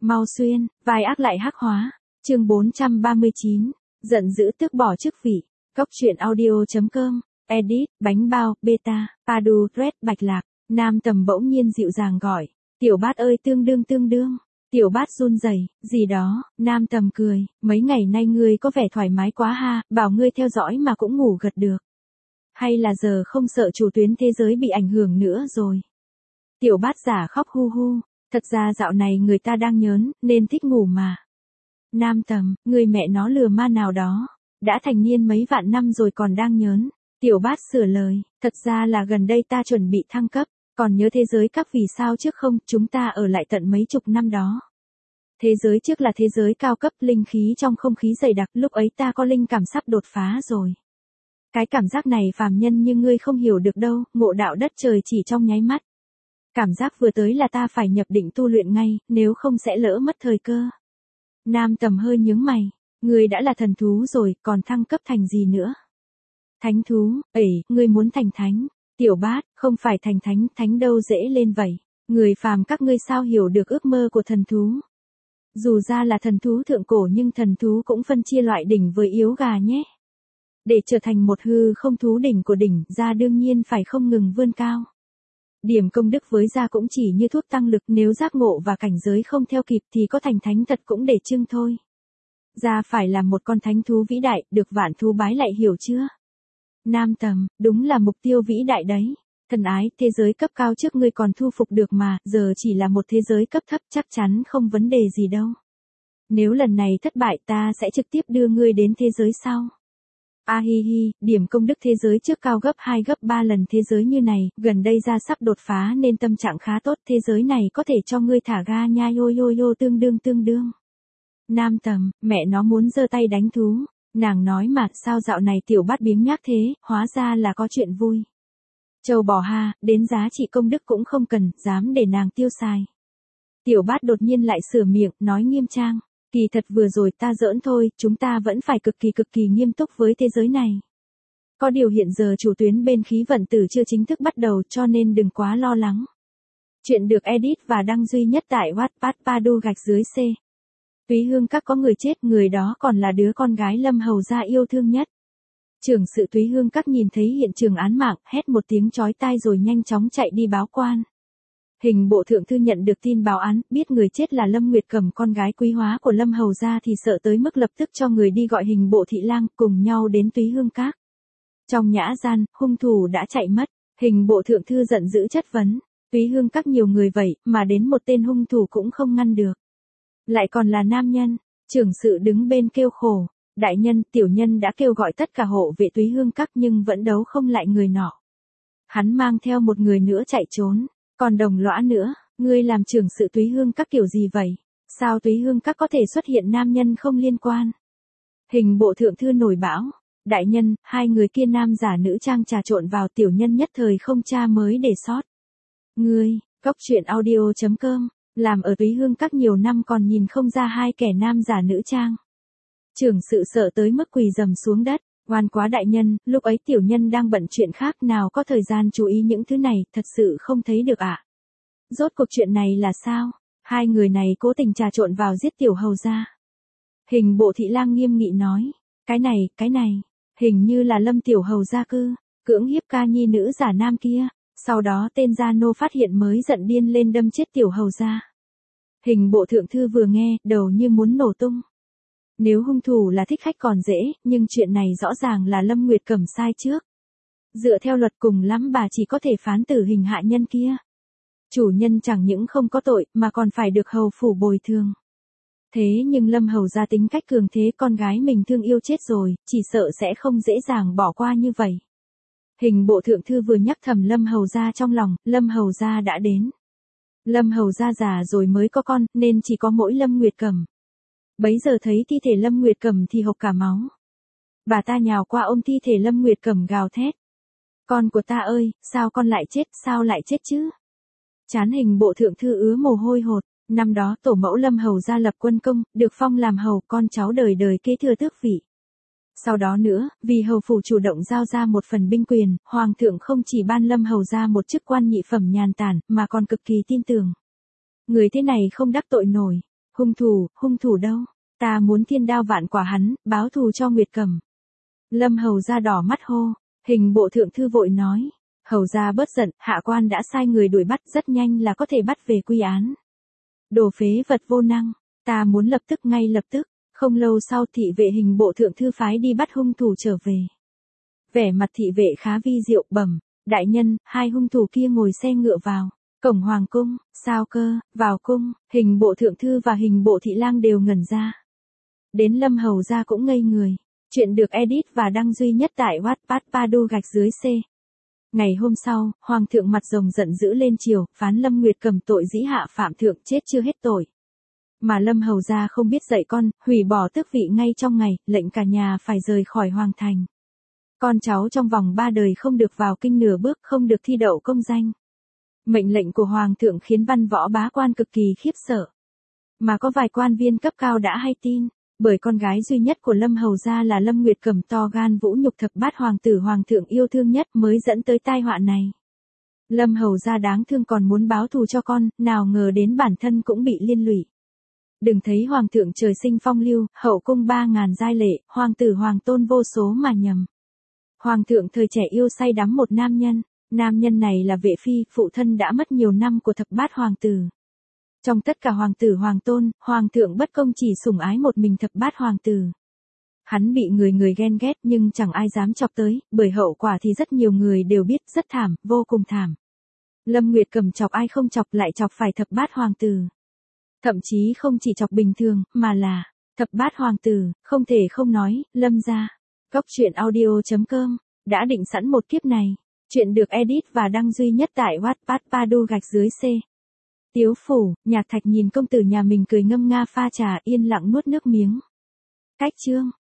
Mau xuyên, vai ác lại hắc hóa. Chương 439, giận dữ tước bỏ chức vị. Cốc truyện audio.com, edit, bánh bao, beta, Padu, Red, Bạch Lạc. Nam Tầm bỗng nhiên dịu dàng gọi, tiểu bát ơi tương đương. Tiểu bát run rẩy, gì đó, Nam Tầm cười, mấy ngày nay ngươi có vẻ thoải mái quá ha, bảo ngươi theo dõi mà cũng ngủ gật được. Hay là giờ không sợ chủ tuyến thế giới bị ảnh hưởng nữa rồi. Tiểu bát giả khóc hu hu, thật ra dạo này người ta đang nhớn, nên thích ngủ mà. Nam Tầm, người mẹ nó lừa ma nào đó, đã thành niên mấy vạn năm rồi còn đang nhớn. Tiểu bát sửa lời, thật ra là gần đây ta chuẩn bị thăng cấp, còn nhớ thế giới cấp vì sao trước không, chúng ta ở lại tận mấy chục năm đó. Thế giới trước là thế giới cao cấp, linh khí trong không khí dày đặc, lúc ấy ta có linh cảm sắp đột phá rồi. Cái cảm giác này phàm nhân như ngươi không hiểu được đâu, ngộ đạo đất trời chỉ trong nháy mắt. Cảm giác vừa tới là ta phải nhập định tu luyện ngay, nếu không sẽ lỡ mất thời cơ. Nam Tầm hơi nhướng mày, ngươi đã là thần thú rồi, còn thăng cấp thành gì nữa? Thánh thú, ngươi muốn thành thánh. Tiểu bát, không phải thành thánh đâu dễ lên vậy. Người phàm các ngươi sao hiểu được ước mơ của thần thú. Dù ra là thần thú thượng cổ nhưng thần thú cũng phân chia loại đỉnh với yếu gà nhé. Để trở thành một hư không thú đỉnh của đỉnh, gia đương nhiên phải không ngừng vươn cao. Điểm công đức với gia cũng chỉ như thuốc tăng lực, nếu giác ngộ và cảnh giới không theo kịp thì có thành thánh thật cũng để chưng thôi. Gia phải là một con thánh thú vĩ đại, được vạn thú bái lại hiểu chưa? Nam Tầm, đúng là mục tiêu vĩ đại đấy. Thần ái, thế giới cấp cao trước ngươi còn thu phục được mà, giờ chỉ là một thế giới cấp thấp chắc chắn không vấn đề gì đâu. Nếu lần này thất bại ta sẽ trực tiếp đưa ngươi đến thế giới sau. Điểm công đức thế giới trước cao gấp 2 gấp 3 lần thế giới như này, gần đây ra sắp đột phá nên tâm trạng khá tốt, thế giới này có thể cho ngươi thả ga nha yo tương đương. Nam Tầm, mẹ nó muốn giơ tay đánh thú, nàng nói mà sao dạo này tiểu bát biếng nhác thế, hóa ra là có chuyện vui. Châu bò ha, đến giá trị công đức cũng không cần, dám để nàng tiêu xài. Tiểu bát đột nhiên lại sửa miệng, nói nghiêm trang. Kỳ thật vừa rồi ta giỡn thôi, chúng ta vẫn phải cực kỳ nghiêm túc với thế giới này. Có điều hiện giờ chủ tuyến bên khí vận tử chưa chính thức bắt đầu cho nên đừng quá lo lắng. Chuyện được edit và đăng duy nhất tại Wattpad Padu _ C. Túy Hương Các có người chết, người đó còn là đứa con gái Lâm Hầu gia yêu thương nhất. Trưởng sự Túy Hương Các nhìn thấy hiện trường án mạng, hét một tiếng chói tai rồi nhanh chóng chạy đi báo quan. Hình bộ thượng thư nhận được tin báo án, biết người chết là Lâm Nguyệt Cầm, con gái quý hóa của Lâm Hầu gia thì sợ tới mức lập tức cho người đi gọi hình bộ thị lang cùng nhau đến Túy Hương Các. Trong nhã gian, hung thủ đã chạy mất, hình bộ thượng thư giận dữ chất vấn, Túy Hương Các nhiều người vậy mà đến một tên hung thủ cũng không ngăn được. Lại còn là nam nhân, trưởng sự đứng bên kêu khổ, đại nhân, tiểu nhân đã kêu gọi tất cả hộ vệ Túy Hương Các nhưng vẫn đấu không lại người nọ. Hắn mang theo một người nữa chạy trốn. Còn Đồng Lõa nữa, ngươi làm trưởng sự Túy Hương Các kiểu gì vậy? Sao Túy Hương Các có thể xuất hiện nam nhân không liên quan? Hình bộ thượng thư nổi bão, đại nhân, hai người kia nam giả nữ trang trà trộn vào, tiểu nhân nhất thời không tra mới để sót. Ngươi, Cốc truyện audio.com, làm ở Túy Hương Các nhiều năm còn nhìn không ra hai kẻ nam giả nữ trang. Trưởng sự sợ tới mức quỳ dầm xuống đất. Oan quá đại nhân, lúc ấy tiểu nhân đang bận chuyện khác nào có thời gian chú ý những thứ này, thật sự không thấy được ạ. Rốt cuộc chuyện này là sao? Hai người này cố tình trà trộn vào giết tiểu hầu gia. Hình bộ thị lang nghiêm nghị nói, cái này, hình như là Lâm tiểu hầu gia cưỡng hiếp ca nhi nữ giả nam kia, sau đó tên gia nô phát hiện mới giận điên lên đâm chết tiểu hầu gia. Hình bộ thượng thư vừa nghe, đầu như muốn nổ tung. Nếu hung thủ là thích khách còn dễ, nhưng chuyện này rõ ràng là Lâm Nguyệt Cầm sai trước. Dựa theo luật cùng lắm bà chỉ có thể phán tử hình hạ nhân kia. Chủ nhân chẳng những không có tội mà còn phải được hầu phủ bồi thường. Thế nhưng Lâm Hầu gia tính cách cường thế, con gái mình thương yêu chết rồi, chỉ sợ sẽ không dễ dàng bỏ qua như vậy. Hình bộ thượng thư vừa nhắc thầm Lâm Hầu gia trong lòng, Lâm Hầu gia đã đến. Lâm Hầu gia già rồi mới có con, nên chỉ có mỗi Lâm Nguyệt Cầm. Bấy giờ thấy thi thể Lâm Nguyệt Cầm thì hộc cả máu. Bà ta nhào qua ôm thi thể Lâm Nguyệt Cầm gào thét. Con của ta ơi, sao con lại chết, sao lại chết chứ? Chán hình bộ thượng thư ứa mồ hôi hột. Năm đó tổ mẫu Lâm Hầu gia lập quân công, được phong làm hầu, con cháu đời đời kế thừa tước vị. Sau đó nữa, vì hầu phủ chủ động giao ra một phần binh quyền, hoàng thượng không chỉ ban Lâm Hầu gia một chức quan nhị phẩm nhàn tản, mà còn cực kỳ tin tưởng. Người thế này không đắc tội nổi. Hung thủ đâu? Ta muốn thiên đao vạn quả hắn, báo thù cho Nguyệt Cầm. Lâm Hầu gia đỏ mắt hô, hình bộ thượng thư vội nói. Hầu gia bớt giận, hạ quan đã sai người đuổi bắt, rất nhanh là có thể bắt về quy án. Đồ phế vật vô năng, ta muốn lập tức, ngay lập tức. Không lâu sau thị vệ hình bộ thượng thư phái đi bắt hung thủ trở về. Vẻ mặt thị vệ khá vi diệu, bẩm, đại nhân, hai hung thủ kia ngồi xe ngựa vào cổng hoàng cung. Sao cơ? Vào cung, hình bộ thượng thư và hình bộ thị lang đều ngẩn ra. Đến Lâm Hầu gia cũng ngây người. Chuyện được edit và đăng duy nhất tại Wattpad Padu-C. Ngày hôm sau, hoàng thượng mặt rồng giận dữ lên triều, phán Lâm Nguyệt Cầm tội dĩ hạ phạm thượng, chết chưa hết tội. Mà Lâm Hầu gia không biết dạy con, hủy bỏ tước vị ngay trong ngày, lệnh cả nhà phải rời khỏi hoàng thành. Con cháu trong vòng 3 đời không được vào kinh nửa bước, không được thi đậu công danh. Mệnh lệnh của hoàng thượng khiến văn võ bá quan cực kỳ khiếp sợ. Mà có vài quan viên cấp cao đã hay tin, bởi con gái duy nhất của Lâm Hầu gia là Lâm Nguyệt Cầm to gan vũ nhục thập bát hoàng tử hoàng thượng yêu thương nhất mới dẫn tới tai họa này. Lâm Hầu gia đáng thương còn muốn báo thù cho con, nào ngờ đến bản thân cũng bị liên lụy. Đừng thấy hoàng thượng trời sinh phong lưu, hậu cung 3.000 giai lệ, hoàng tử hoàng tôn vô số mà nhầm. Hoàng thượng thời trẻ yêu say đắm một nam nhân này là Vệ Phi, phụ thân đã mất nhiều năm của thập bát hoàng tử. Trong tất cả hoàng tử hoàng tôn, hoàng thượng bất công chỉ sủng ái một mình thập bát hoàng tử. Hắn bị người ghen ghét nhưng chẳng ai dám chọc tới, bởi hậu quả thì rất nhiều người đều biết, rất thảm, vô cùng thảm. Lâm Nguyệt Cầm chọc ai không chọc, lại chọc phải thập bát hoàng tử. Thậm chí không chỉ chọc bình thường, mà là thập bát hoàng tử, không thể không nói, Lâm gia. Góc truyện audio.com đã định sẵn một kiếp này. Chuyện được edit và đăng duy nhất tại Wattpad Padu-C. Tiếu phủ, Nhạc Thạch nhìn công tử nhà mình cười ngâm nga pha trà, yên lặng nuốt nước miếng. Cách chương